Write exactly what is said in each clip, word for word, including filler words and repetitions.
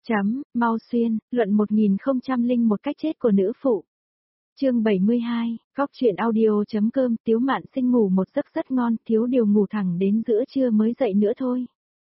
Chấm, mau xuyên, luận một nghìn không trăm lẻ một cách chết của nữ phụ. Chương bảy mươi hai, góc truyện audio.com. Tiếu Mạn Sinh ngủ một giấc rất ngon, thiếu điều ngủ thẳng đến giữa trưa mới dậy nữa thôi.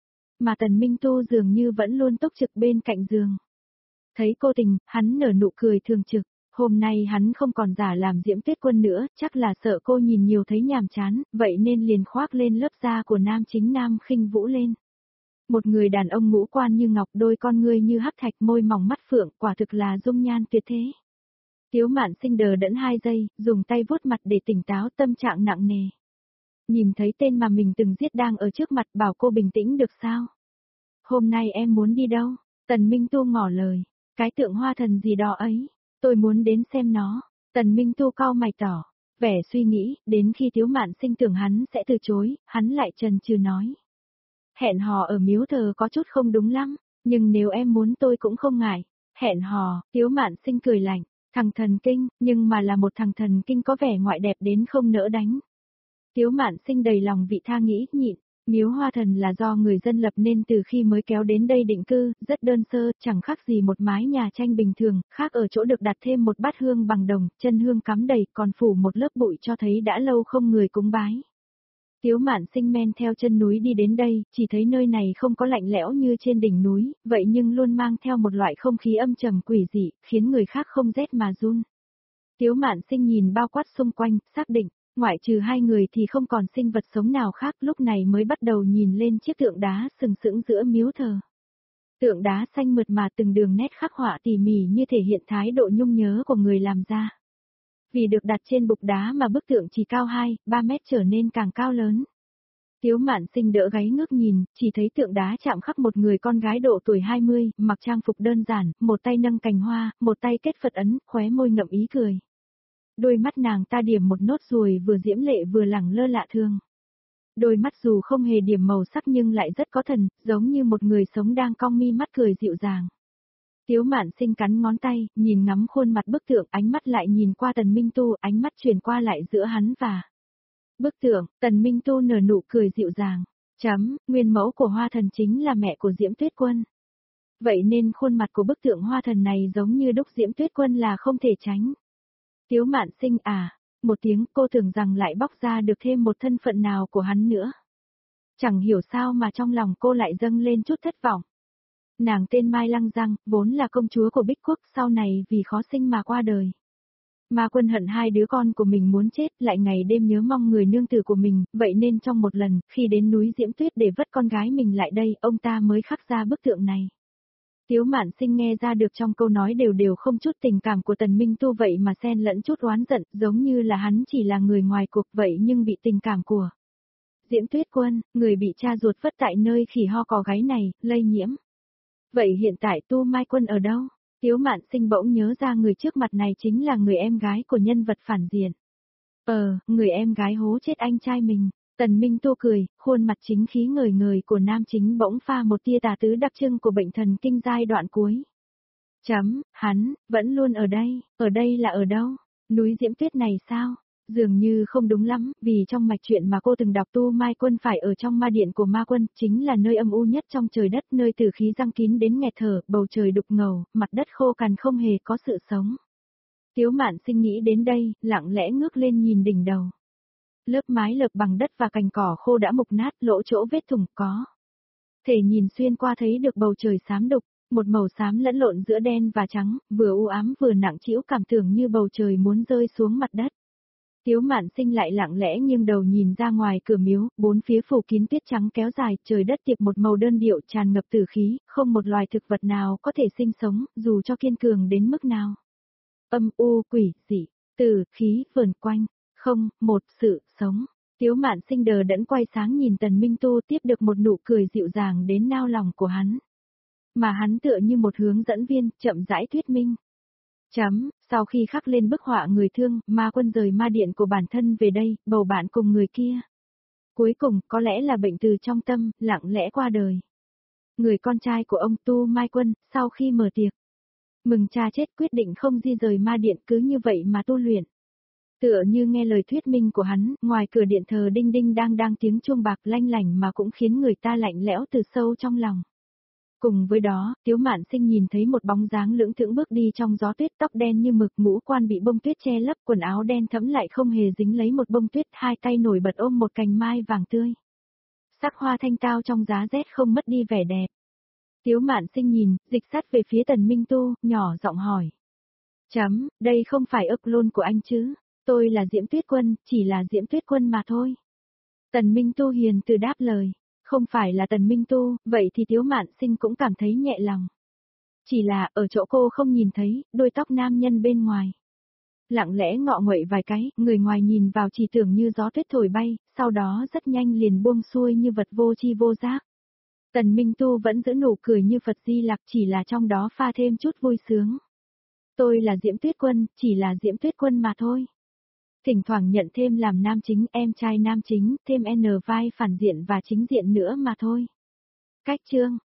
Mà Tần Minh Tu dường như vẫn luôn túc trực bên cạnh giường. Thấy cô tỉnh, hắn nở nụ cười thường trực. Hôm nay hắn không còn giả làm Diễm Tuyết Quân nữa, chắc là sợ cô nhìn nhiều thấy nhàm chán, vậy nên liền khoác lên lớp da của nam chính Nam Khinh Vũ lên. Một người đàn ông ngũ quan như ngọc, đôi con ngươi như hắc thạch, môi mỏng mắt phượng, quả thực là dung nhan tuyệt thế. Tiếu Mạn Sinh đờ đẫn hai giây, dùng tay vuốt mặt để tỉnh táo, tâm trạng nặng nề. Nhìn thấy tên mà mình từng giết đang ở trước mặt, bảo cô bình tĩnh được sao? Hôm nay em muốn đi đâu? Tần Minh Tu ngỏ lời. Cái tượng hoa thần gì đó ấy, tôi muốn đến xem nó. Tần Minh Tu cau mày tỏ vẻ suy nghĩ, đến khi Tiếu Mạn Sinh tưởng hắn sẽ từ chối, hắn lại chần chừ nói. Hẹn hò ở miếu thờ có chút không đúng lắm, nhưng nếu em muốn tôi cũng không ngại. Hẹn hò, Tiếu Mạn Sinh cười lạnh, thằng thần kinh, nhưng mà là một thằng thần kinh có vẻ ngoại đẹp đến không nỡ đánh. Tiếu Mạn Sinh đầy lòng vị tha nghĩ nhịn, miếu hoa thần là do người dân lập nên từ khi mới kéo đến đây định cư, rất đơn sơ, chẳng khác gì một mái nhà tranh bình thường, khác ở chỗ được đặt thêm một bát hương bằng đồng, chân hương cắm đầy, còn phủ một lớp bụi cho thấy đã lâu không người cúng bái. Tiếu Mạn Sinh men theo chân núi đi đến đây, chỉ thấy nơi này không có lạnh lẽo như trên đỉnh núi, vậy nhưng luôn mang theo một loại không khí âm trầm quỷ dị, khiến người khác không rét mà run. Tiếu Mạn Sinh nhìn bao quát xung quanh, xác định, ngoại trừ hai người thì không còn sinh vật sống nào khác, lúc này mới bắt đầu nhìn lên chiếc tượng đá sừng sững giữa miếu thờ. Tượng đá xanh mượt mà, từng đường nét khắc họa tỉ mỉ như thể hiện thái độ nhung nhớ của người làm ra. Vì được đặt trên bục đá mà bức tượng chỉ cao hai, ba mét trở nên càng cao lớn. Tiếu Mạn Sinh đỡ gáy ngước nhìn, chỉ thấy tượng đá chạm khắc một người con gái độ tuổi hai mươi, mặc trang phục đơn giản, một tay nâng cành hoa, một tay kết Phật ấn, khóe môi ngậm ý cười. Đôi mắt nàng ta điểm một nốt ruồi vừa diễm lệ vừa lẳng lơ lạ thường. Đôi mắt dù không hề điểm màu sắc nhưng lại rất có thần, giống như một người sống đang cong mi mắt cười dịu dàng. Tiếu Mạn Sinh cắn ngón tay, nhìn ngắm khuôn mặt bức tượng, ánh mắt lại nhìn qua Tần Minh Tu, ánh mắt chuyển qua lại giữa hắn và bức tượng. Tần Minh Tu nở nụ cười dịu dàng. Chấm, nguyên mẫu của hoa thần chính là mẹ của Diễm Tuyết Quân. Vậy nên khuôn mặt của bức tượng hoa thần này giống như đúc Diễm Tuyết Quân là không thể tránh. Tiếu Mạn Sinh à, một tiếng, cô tưởng rằng lại bóc ra được thêm một thân phận nào của hắn nữa. Chẳng hiểu sao mà trong lòng cô lại dâng lên chút thất vọng. Nàng tên Mai Lăng Giang, vốn là công chúa của Bích Quốc, sau này vì khó sinh mà qua đời. Ma Quân hận hai đứa con của mình muốn chết, lại ngày đêm nhớ mong người nương tử của mình, vậy nên trong một lần, khi đến núi Diễm Tuyết để vất con gái mình lại đây, ông ta mới khắc ra bức tượng này. Tiếu Mạn Sinh nghe ra được trong câu nói đều đều không chút tình cảm của Tần Minh Tu vậy mà xen lẫn chút oán giận, giống như là hắn chỉ là người ngoài cuộc vậy nhưng bị tình cảm của Diễm Tuyết Quân, người bị cha ruột vất tại nơi khỉ ho cò gáy này, lây nhiễm. Vậy hiện tại Tu Mai Quân ở đâu? Tiếu Mạn Sinh bỗng nhớ ra người trước mặt này chính là người em gái của nhân vật phản diện. Ờ, người em gái hố chết anh trai mình. Tần Minh Tu cười, khuôn mặt chính khí ngời ngời của nam chính bỗng pha một tia tà tứ đặc trưng của bệnh thần kinh giai đoạn cuối. Chấm, hắn, vẫn luôn ở đây, ở đây là ở đâu? Núi Diễm Tuyết này sao? Dường như không đúng lắm, vì trong mạch truyện mà cô từng đọc Tu Mai Quân phải ở trong ma điện của ma quân, chính là nơi âm u nhất trong trời đất, nơi tử khí răng kín đến nghẹt thở, bầu trời đục ngầu, mặt đất khô cằn không hề có sự sống. Tiếu Mạn Sinh nghĩ đến đây, lặng lẽ ngước lên nhìn đỉnh đầu. Lớp mái lợp bằng đất và cành cỏ khô đã mục nát, lỗ chỗ vết thủng có thể nhìn xuyên qua thấy được bầu trời xám đục, một màu xám lẫn lộn giữa đen và trắng, vừa u ám vừa nặng trĩu, cảm tưởng như bầu trời muốn rơi xuống mặt đất. Tiếu Mạn Sinh lại lặng lẽ nghiêng đầu nhìn ra ngoài cửa miếu, bốn phía phủ kín tuyết trắng kéo dài, trời đất tiệp một màu đơn điệu tràn ngập tử khí, không một loài thực vật nào có thể sinh sống, dù cho kiên cường đến mức nào. Âm u quỷ dị, tử khí vờn quanh, không một sự sống. Tiếu Mạn Sinh đờ đẫn quay sáng nhìn Tần Minh Tu, tiếp được một nụ cười dịu dàng đến nao lòng của hắn. Mà hắn tựa như một hướng dẫn viên, chậm rãi thuyết minh. Chấm, sau khi khắc lên bức họa người thương, ma quân rời ma điện của bản thân về đây, bầu bạn cùng người kia. Cuối cùng, có lẽ là bệnh từ trong tâm, lặng lẽ qua đời. Người con trai của ông Tu Mai Quân, sau khi mở tiệc mừng cha chết quyết định không di rời ma điện, cứ như vậy mà tu luyện. Tựa như nghe lời thuyết minh của hắn, ngoài cửa điện thờ đinh đinh đang đang tiếng chuông bạc lanh lảnh mà cũng khiến người ta lạnh lẽo từ sâu trong lòng. Cùng với đó, Tiếu Mạn Sinh nhìn thấy một bóng dáng lưỡng thững bước đi trong gió tuyết, tóc đen như mực, ngũ quan bị bông tuyết che lấp, quần áo đen thẫm lại không hề dính lấy một bông tuyết, hai tay nổi bật ôm một cành mai vàng tươi. Sắc hoa thanh tao trong giá rét không mất đi vẻ đẹp. Tiếu Mạn Sinh nhìn, dịch sát về phía Tần Minh Tu, nhỏ giọng hỏi. Chấm, đây không phải ức lôn của anh chứ, tôi là Diễm Tuyết Quân, chỉ là Diễm Tuyết Quân mà thôi. Tần Minh Tu hiền từ đáp lời. Không phải là Tần Minh Tu, vậy thì Tiếu Mạn Sinh cũng cảm thấy nhẹ lòng. Chỉ là, ở chỗ cô không nhìn thấy, đôi tóc nam nhân bên ngoài. Lặng lẽ ngọ nguậy vài cái, người ngoài nhìn vào chỉ tưởng như gió tuyết thổi bay, sau đó rất nhanh liền buông xuôi như vật vô tri vô giác. Tần Minh Tu vẫn giữ nụ cười như Phật Di Lặc, chỉ là trong đó pha thêm chút vui sướng. Tôi là Diễm Tuyết Quân, chỉ là Diễm Tuyết Quân mà thôi. Thỉnh thoảng nhận thêm làm nam chính, em trai nam chính, thêm N vai phản diện và chính diện nữa mà thôi. Cách chương